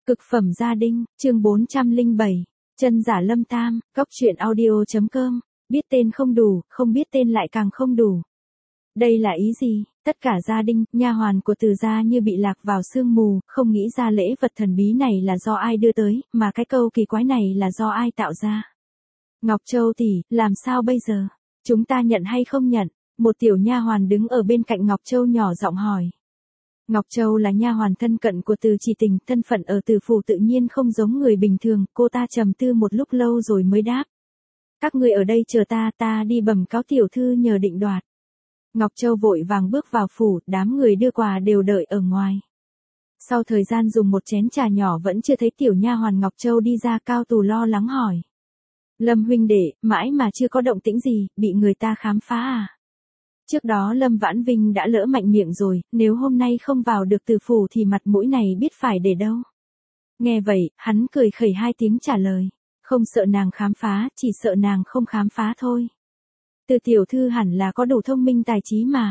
Cực phẩm gia đình, chương 407, chân giả Lâm Tam, cóc truyện audio.com, biết tên không đủ, không biết tên lại càng không đủ. Đây là ý gì? Tất cả gia đình, nha hoàn của Từ gia như bị lạc vào sương mù, không nghĩ ra lễ vật thần bí này là do ai đưa tới, mà cái câu kỳ quái này là do ai tạo ra. Ngọc Châu tỷ, làm sao bây giờ? Chúng ta nhận hay không nhận? Một tiểu nha hoàn đứng ở bên cạnh Ngọc Châu nhỏ giọng hỏi. Ngọc Châu là nha hoàn thân cận của Từ Chỉ Tình, thân phận ở Từ phủ tự nhiên không giống người bình thường, cô ta trầm tư một lúc lâu rồi mới đáp. Các ngươi ở đây chờ ta đi bẩm cáo tiểu thư nhờ định đoạt. Ngọc Châu vội vàng bước vào phủ, đám người đưa quà đều đợi ở ngoài. Sau thời gian dùng một chén trà nhỏ vẫn chưa thấy tiểu nha hoàn Ngọc Châu đi ra, Cao Tù lo lắng hỏi. Lâm huynh đệ, mãi mà chưa có động tĩnh gì, bị người ta khám phá à? Trước đó Lâm Vãn Vinh đã lỡ mạnh miệng rồi, nếu hôm nay không vào được Từ phủ thì mặt mũi này biết phải để đâu. Nghe vậy, hắn cười khẩy hai tiếng trả lời. Không sợ nàng khám phá, chỉ sợ nàng không khám phá thôi. Từ tiểu thư hẳn là có đủ thông minh tài trí mà.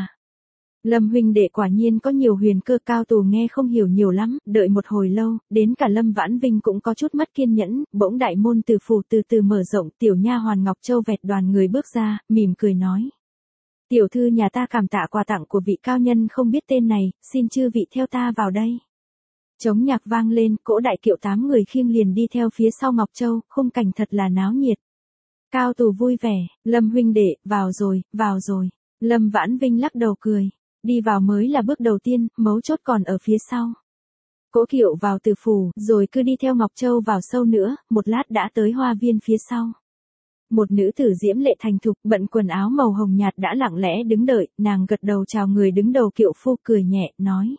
Lâm huynh đệ quả nhiên có nhiều huyền cơ. Cao Tù nghe không hiểu nhiều lắm, đợi một hồi lâu, đến cả Lâm Vãn Vinh cũng có chút mất kiên nhẫn, bỗng đại môn Từ phủ từ từ mở rộng, tiểu nha hoàn Ngọc Châu vẹt đoàn người bước ra, mỉm cười nói. Tiểu thư nhà ta cảm tạ quà tặng của vị cao nhân không biết tên này, xin chư vị theo ta vào đây. Trống nhạc vang lên, cỗ đại kiệu 8 người khiêng liền đi theo phía sau Ngọc Châu, khung cảnh thật là náo nhiệt. Cao Tù vui vẻ, Lâm huynh đệ, vào rồi, vào rồi. Lâm Vãn Vinh lắc đầu cười, đi vào mới là bước đầu tiên, mấu chốt còn ở phía sau. Cỗ kiệu vào Từ phủ, rồi cứ đi theo Ngọc Châu vào sâu nữa, một lát đã tới hoa viên phía sau. Một nữ tử diễm lệ thành thục, bận quần áo màu hồng nhạt đã lặng lẽ đứng đợi, nàng gật đầu chào người đứng đầu kiệu phu, cười nhẹ, nói.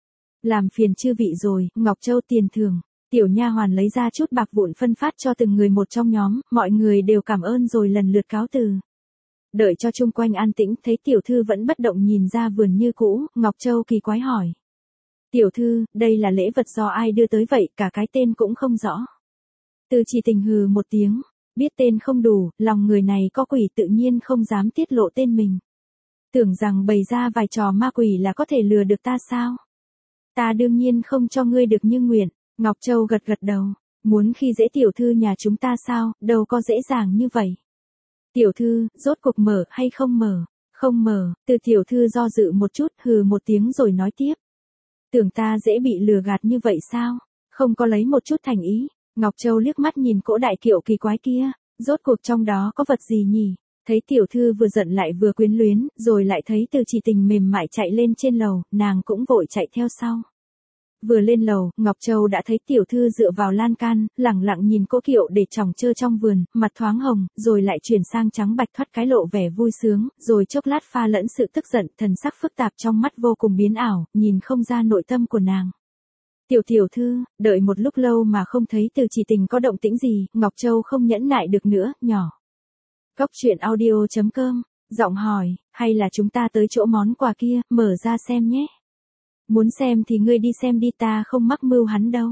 Làm phiền chư vị rồi, Ngọc Châu tiền thưởng. Tiểu nha hoàn lấy ra chút bạc vụn phân phát cho từng người một trong nhóm, mọi người đều cảm ơn rồi lần lượt cáo từ. Đợi cho chung quanh an tĩnh, thấy tiểu thư vẫn bất động nhìn ra vườn như cũ, Ngọc Châu kỳ quái hỏi. Tiểu thư, đây là lễ vật do ai đưa tới vậy, cả cái tên cũng không rõ. Từ Chỉ Tình hừ một tiếng. Biết tên không đủ, lòng người này có quỷ tự nhiên không dám tiết lộ tên mình. Tưởng rằng bày ra vài trò ma quỷ là có thể lừa được ta sao? Ta đương nhiên không cho ngươi được như nguyện. Ngọc Châu gật gật đầu. Muốn khi dễ tiểu thư nhà chúng ta sao, đâu có dễ dàng như vậy. Tiểu thư, rốt cuộc mở hay không mở? Không mở. Từ tiểu thư do dự một chút, hừ một tiếng rồi nói tiếp. Tưởng ta dễ bị lừa gạt như vậy sao? Không có lấy một chút thành ý. Ngọc Châu liếc mắt nhìn cỗ đại kiệu kỳ quái kia, rốt cuộc trong đó có vật gì nhỉ? Thấy tiểu thư vừa giận lại vừa quyến luyến, rồi lại thấy Từ Chỉ Tình mềm mại chạy lên trên lầu, nàng cũng vội chạy theo sau. Vừa lên lầu, Ngọc Châu đã thấy tiểu thư dựa vào lan can, lẳng lặng nhìn cỗ kiệu để chòng chơ trong vườn, mặt thoáng hồng, rồi lại chuyển sang trắng bạch, thoát cái lộ vẻ vui sướng, rồi chốc lát pha lẫn sự tức giận, thần sắc phức tạp trong mắt vô cùng biến ảo, nhìn không ra nội tâm của nàng. Tiểu thư, đợi một lúc lâu mà không thấy Từ Chỉ Tình có động tĩnh gì, Ngọc Châu không nhẫn nại được nữa, nhỏ. Cóc truyện audio.com, giọng hỏi, hay là chúng ta tới chỗ món quà kia, mở ra xem nhé. Muốn xem thì ngươi đi xem đi, ta không mắc mưu hắn đâu.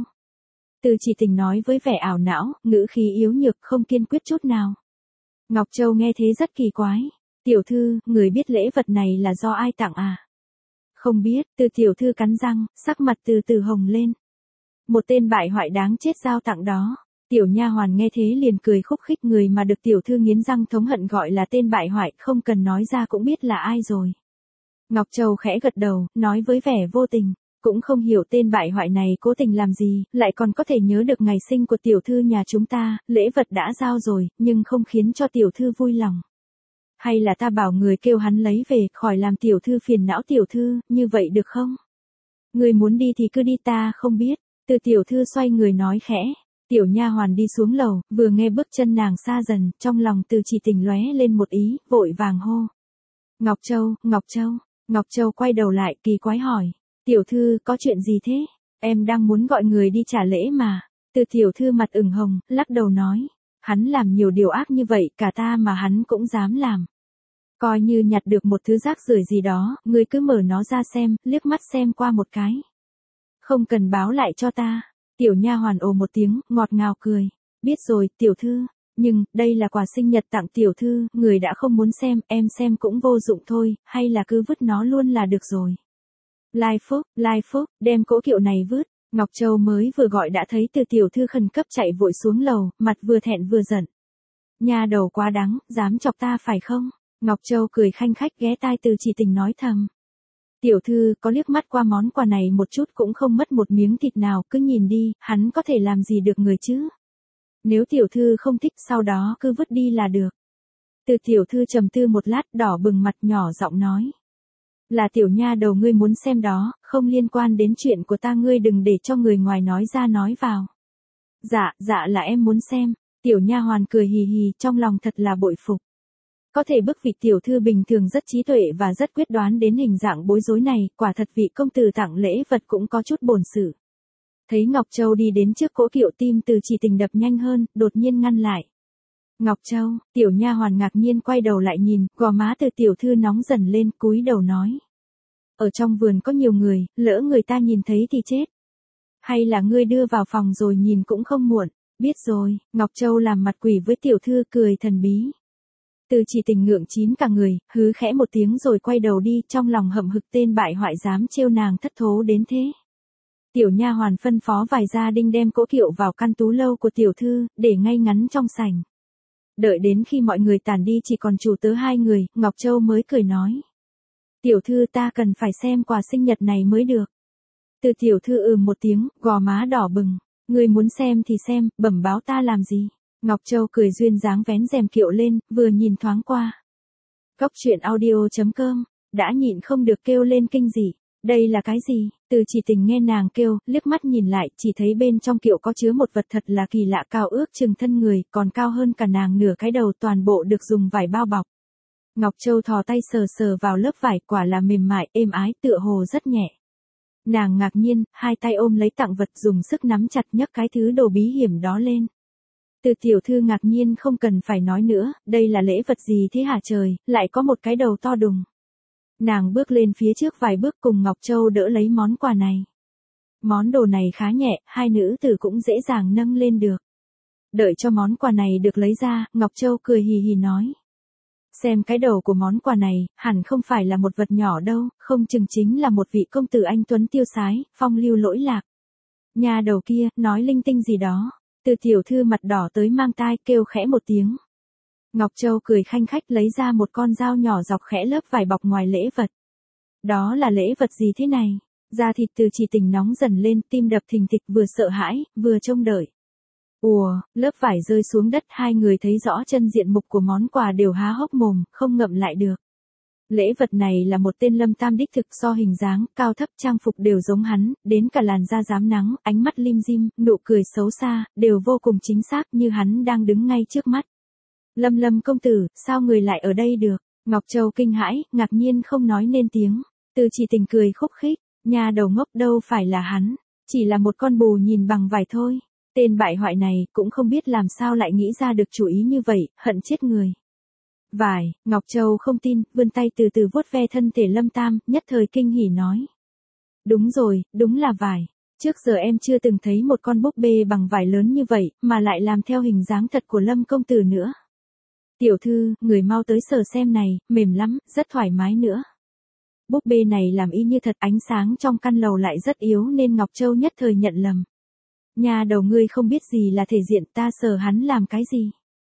Từ Chỉ Tình nói với vẻ ảo não, ngữ khí yếu nhược, không kiên quyết chút nào. Ngọc Châu nghe thế rất kỳ quái. Tiểu thư, người biết lễ vật này là do ai tặng à? Không biết. Từ tiểu thư cắn răng, sắc mặt từ từ hồng lên. Một tên bại hoại đáng chết giao tặng đó. Tiểu nha hoàn nghe thế liền cười khúc khích, người mà được tiểu thư nghiến răng thống hận gọi là tên bại hoại, không cần nói ra cũng biết là ai rồi. Ngọc Châu khẽ gật đầu, nói với vẻ vô tình, cũng không hiểu tên bại hoại này cố tình làm gì, lại còn có thể nhớ được ngày sinh của tiểu thư nhà chúng ta, lễ vật đã giao rồi, nhưng không khiến cho tiểu thư vui lòng. Hay là ta bảo người kêu hắn lấy về, khỏi làm tiểu thư phiền não. Tiểu thư, như vậy được không? Người muốn đi thì cứ đi, ta không biết. Từ tiểu thư xoay người nói khẽ. Tiểu nha hoàn đi xuống lầu, vừa nghe bước chân nàng xa dần, trong lòng Từ Chỉ Tình lóe lên một ý, vội vàng hô. Ngọc Châu, Ngọc Châu. Ngọc Châu quay đầu lại, kỳ quái hỏi. Tiểu thư, có chuyện gì thế? Em đang muốn gọi người đi trả lễ mà. Từ tiểu thư mặt ửng hồng, lắc đầu nói. Hắn làm nhiều điều ác như vậy, cả ta mà hắn cũng dám làm. Coi như nhặt được một thứ rác rưởi gì đó, ngươi cứ mở nó ra xem, liếc mắt xem qua một cái. Không cần báo lại cho ta. Tiểu nha hoàn ồ một tiếng, ngọt ngào cười. Biết rồi, tiểu thư. Nhưng, đây là quà sinh nhật tặng tiểu thư, người đã không muốn xem, em xem cũng vô dụng thôi, hay là cứ vứt nó luôn là được rồi. Lai Phúc, đem cỗ kiệu này vứt. Ngọc Châu mới vừa gọi đã thấy Từ tiểu thư khẩn cấp chạy vội xuống lầu, mặt vừa thẹn vừa giận. Nha đầu quá đáng, dám chọc ta phải không? Ngọc Châu cười khanh khách ghé tai Từ Chỉ Tình nói thầm. Tiểu thư có liếc mắt qua món quà này một chút cũng không mất một miếng thịt nào, cứ nhìn đi, hắn có thể làm gì được người chứ? Nếu tiểu thư không thích sau đó cứ vứt đi là được. Từ tiểu thư trầm tư một lát đỏ bừng mặt nhỏ giọng nói. Là tiểu nha đầu ngươi muốn xem đó, không liên quan đến chuyện của ta, ngươi đừng để cho người ngoài nói ra nói vào. Dạ là em muốn xem. Tiểu nha hoàn cười hì hì trong lòng thật là bội phục. Có thể bức vị tiểu thư bình thường rất trí tuệ và rất quyết đoán đến hình dạng bối rối này, quả thật vị công tử tặng lễ vật cũng có chút bổn sự. Thấy Ngọc Châu đi đến trước cỗ kiệu, tim Từ Chỉ Tình đập nhanh hơn, đột nhiên ngăn lại. Ngọc Châu, tiểu nha hoàn ngạc nhiên quay đầu lại nhìn, gò má Từ tiểu thư nóng dần lên, cúi đầu nói. Ở trong vườn có nhiều người, lỡ người ta nhìn thấy thì chết. Hay là ngươi đưa vào phòng rồi nhìn cũng không muộn. Biết rồi, Ngọc Châu làm mặt quỷ với tiểu thư cười thần bí. Từ Chỉ Tình ngượng chín cả người, hứ khẽ một tiếng rồi quay đầu đi, trong lòng hậm hực tên bại hoại dám trêu nàng thất thố đến thế. Tiểu nha hoàn phân phó vài gia đinh đem cỗ kiệu vào căn tú lâu của tiểu thư, để ngay ngắn trong sảnh. Đợi đến khi mọi người tản đi chỉ còn chủ tớ hai người, Ngọc Châu mới cười nói. Tiểu thư ta cần phải xem quà sinh nhật này mới được. Từ tiểu thư một tiếng, gò má đỏ bừng. Ngươi muốn xem thì xem, bẩm báo ta làm gì? Ngọc Châu cười duyên dáng vén rèm kiệu lên, vừa nhìn thoáng qua. Cóc truyện audio.com, đã nhịn không được kêu lên kinh dị. Đây là cái gì? Từ Chỉ Tình nghe nàng kêu, liếc mắt nhìn lại, chỉ thấy bên trong kiệu có chứa một vật thật là kỳ lạ, cao ước chừng thân người, còn cao hơn cả nàng nửa cái đầu, toàn bộ được dùng vải bao bọc. Ngọc Châu thò tay sờ sờ vào lớp vải, quả là mềm mại, êm ái, tựa hồ rất nhẹ. Nàng ngạc nhiên, hai tay ôm lấy tặng vật, dùng sức nắm chặt nhấc cái thứ đồ bí hiểm đó lên. Từ tiểu thư ngạc nhiên không cần phải nói nữa, đây là lễ vật gì thế hả trời, lại có một cái đầu to đùng. Nàng bước lên phía trước vài bước cùng Ngọc Châu đỡ lấy món quà này. Món đồ này khá nhẹ, hai nữ tử cũng dễ dàng nâng lên được. Đợi cho món quà này được lấy ra, Ngọc Châu cười hì hì nói. Xem cái đầu của món quà này, hẳn không phải là một vật nhỏ đâu, không chừng chính là một vị công tử anh tuấn tiêu sái, phong lưu lỗi lạc. Nhà đầu kia, nói linh tinh gì đó. Từ tiểu thư mặt đỏ tới mang tai kêu khẽ một tiếng. Ngọc Châu cười khanh khách lấy ra một con dao nhỏ dọc khẽ lớp vải bọc ngoài lễ vật. Đó là lễ vật gì thế này? Da thịt Từ Chỉ Tình nóng dần lên, tim đập thình thịch, vừa sợ hãi, vừa trông đợi. Ùa, lớp vải rơi xuống đất, hai người thấy rõ chân diện mục của món quà đều há hốc mồm, không ngậm lại được. Lễ vật này là một tên Lâm Tam đích thực, so hình dáng, cao thấp, trang phục đều giống hắn, đến cả làn da rám nắng, ánh mắt lim dim, nụ cười xấu xa, đều vô cùng chính xác như hắn đang đứng ngay trước mắt. Lâm công tử, sao người lại ở đây được? Ngọc Châu kinh hãi, ngạc nhiên không nói nên tiếng. Từ Chỉ Tình cười khúc khích, nhà đầu ngốc, đâu phải là hắn, chỉ là một con bù nhìn bằng vải thôi. Tên bại hoại này cũng không biết làm sao lại nghĩ ra được chủ ý như vậy, hận chết người. Vải, Ngọc Châu không tin, vươn tay từ từ vuốt ve thân thể Lâm Tam, nhất thời kinh hỉ nói. Đúng rồi, đúng là vải. Trước giờ em chưa từng thấy một con búp bê bằng vải lớn như vậy, mà lại làm theo hình dáng thật của Lâm công tử nữa. Tiểu thư, người mau tới sờ xem này, mềm lắm, rất thoải mái nữa. Búp bê này làm y như thật, ánh sáng trong căn lầu lại rất yếu nên Ngọc Châu nhất thời nhận lầm. Nhà đầu ngươi không biết gì là thể diện, ta sờ hắn làm cái gì?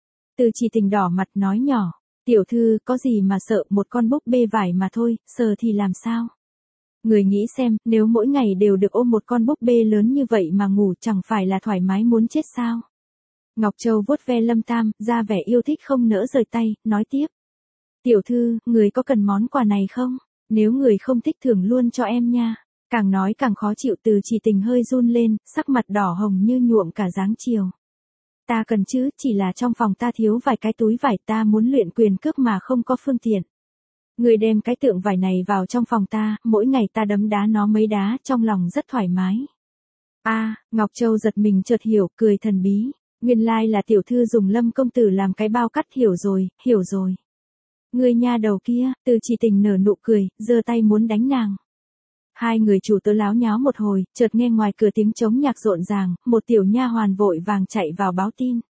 Từ Chỉ Tình đỏ mặt nói nhỏ, tiểu thư có gì mà sợ, một con búp bê vải mà thôi, sờ thì làm sao? Người nghĩ xem, nếu mỗi ngày đều được ôm một con búp bê lớn như vậy mà ngủ, chẳng phải là thoải mái muốn chết sao? Ngọc Châu vuốt ve Lâm Tam, ra vẻ yêu thích không nỡ rời tay, nói tiếp. Tiểu thư, người có cần món quà này không? Nếu người không thích thưởng luôn cho em nha. Càng nói càng khó chịu, Từ Chỉ Tình hơi run lên, sắc mặt đỏ hồng như nhuộm cả dáng chiều. Ta cần chứ, chỉ là trong phòng ta thiếu vài cái túi vải, ta muốn luyện quyền cước mà không có phương tiện. Người đem cái tượng vải này vào trong phòng ta, mỗi ngày ta đấm đá nó mấy đá, trong lòng rất thoải mái. Ngọc Châu giật mình chợt hiểu, cười thần bí. Nguyên lai là tiểu thư dùng Lâm công tử làm cái bao cắt, hiểu rồi. Người nha đầu kia, Từ Chỉ Tình nở nụ cười, giơ tay muốn đánh nàng. Hai người chủ tớ láo nháo một hồi, chợt nghe ngoài cửa tiếng trống nhạc rộn ràng, một tiểu nha hoàn vội vàng chạy vào báo tin.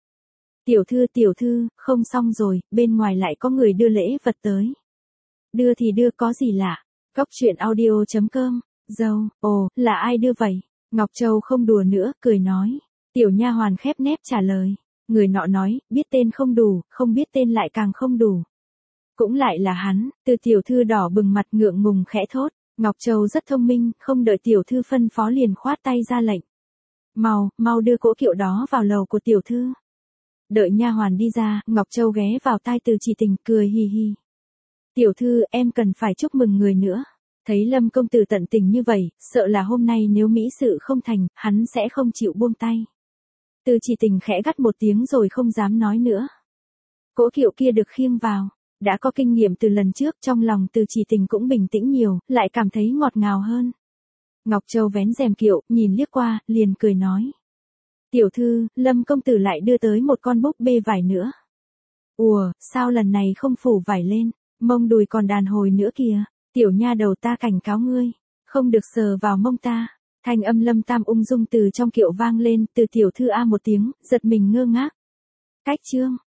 Tiểu thư, không xong rồi, bên ngoài lại có người đưa lễ vật tới. Đưa thì đưa, có gì lạ. Cóc truyện audio.com, là ai đưa vậy? Ngọc Châu không đùa nữa, cười nói. Tiểu nha hoàn khép nép trả lời. Người nọ nói, biết tên không đủ, không biết tên lại càng không đủ. Cũng lại là hắn, Từ tiểu thư đỏ bừng mặt ngượng ngùng khẽ thốt. Ngọc Châu rất thông minh, không đợi tiểu thư phân phó liền khoát tay ra lệnh. Mau đưa cỗ kiệu đó vào lầu của tiểu thư. Đợi nha hoàn đi ra, Ngọc Châu ghé vào tai Từ Chỉ Tình, cười hì hì. Tiểu thư, em cần phải chúc mừng người nữa. Thấy Lâm công tử tận tình như vậy, sợ là hôm nay nếu mỹ sự không thành, hắn sẽ không chịu buông tay. Từ Chỉ Tình khẽ gắt một tiếng rồi không dám nói nữa. Cỗ kiệu kia được khiêng vào. Đã có kinh nghiệm từ lần trước, trong lòng Từ Chỉ Tình cũng bình tĩnh nhiều, lại cảm thấy ngọt ngào hơn. Ngọc Châu vén rèm kiệu, nhìn liếc qua, liền cười nói. Tiểu thư, Lâm công tử lại đưa tới một con búp bê vải nữa. Ủa, sao lần này không phủ vải lên, mông đùi còn đàn hồi nữa kìa, tiểu nha đầu ta cảnh cáo ngươi, không được sờ vào mông ta. Thanh âm Lâm Tam ung dung từ trong kiệu vang lên, Từ tiểu thư a một tiếng, giật mình ngơ ngác. Cách chương